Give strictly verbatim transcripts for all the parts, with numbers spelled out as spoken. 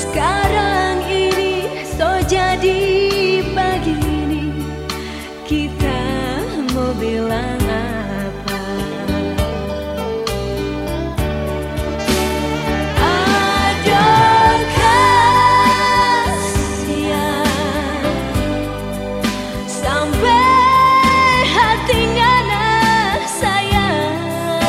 Sekarang ini so jadi begini, kita mau bilang apa? Aduh kasihan, sampai hatinya nah sayang.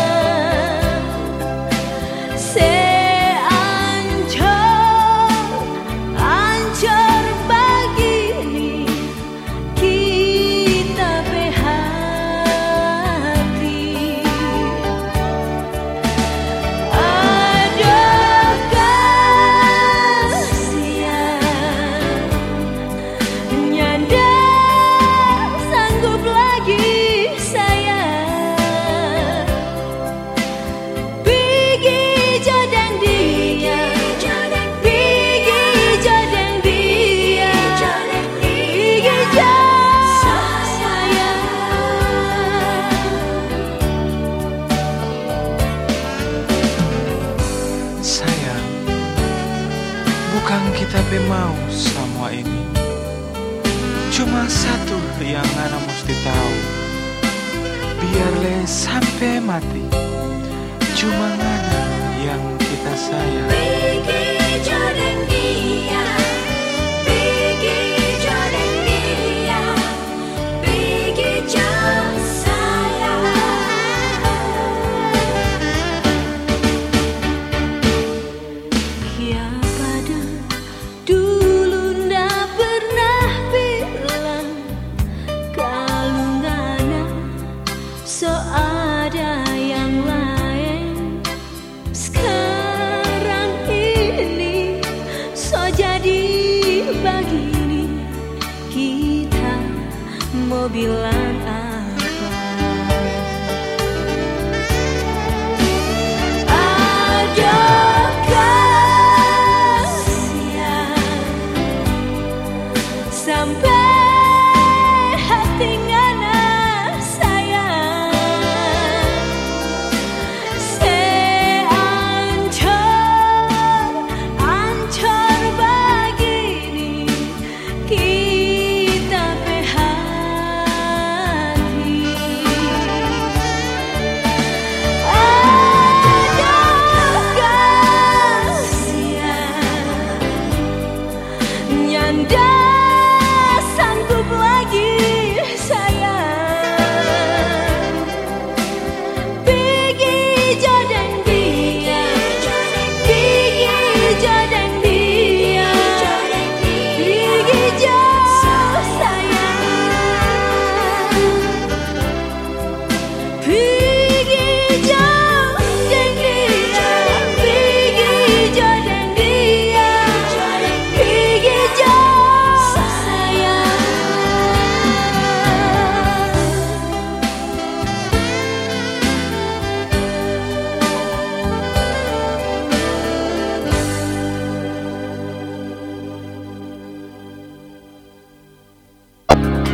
Bukan kita be mau semua ini, cuma satu yang Ana mesti tahu. Biar le sampai mati, cuma Ana yang kita sayang. Pergi jodoh dia, pergi jodoh dia, pergi jauh sayang. Ya pada dulu ndak pernah bilang kalau ngana so ada yang lain. Sekarang ini so jadi begini, kita mau bilang apa? Aduh kasihan, sampai hati ngana sayang. Seancur, ancur begini, kita pe hati. Aduh kasihan, nyanda sanggup lagi sayang. Pergi jodoh dia, pergi jodoh dia, pergi jauh sayang.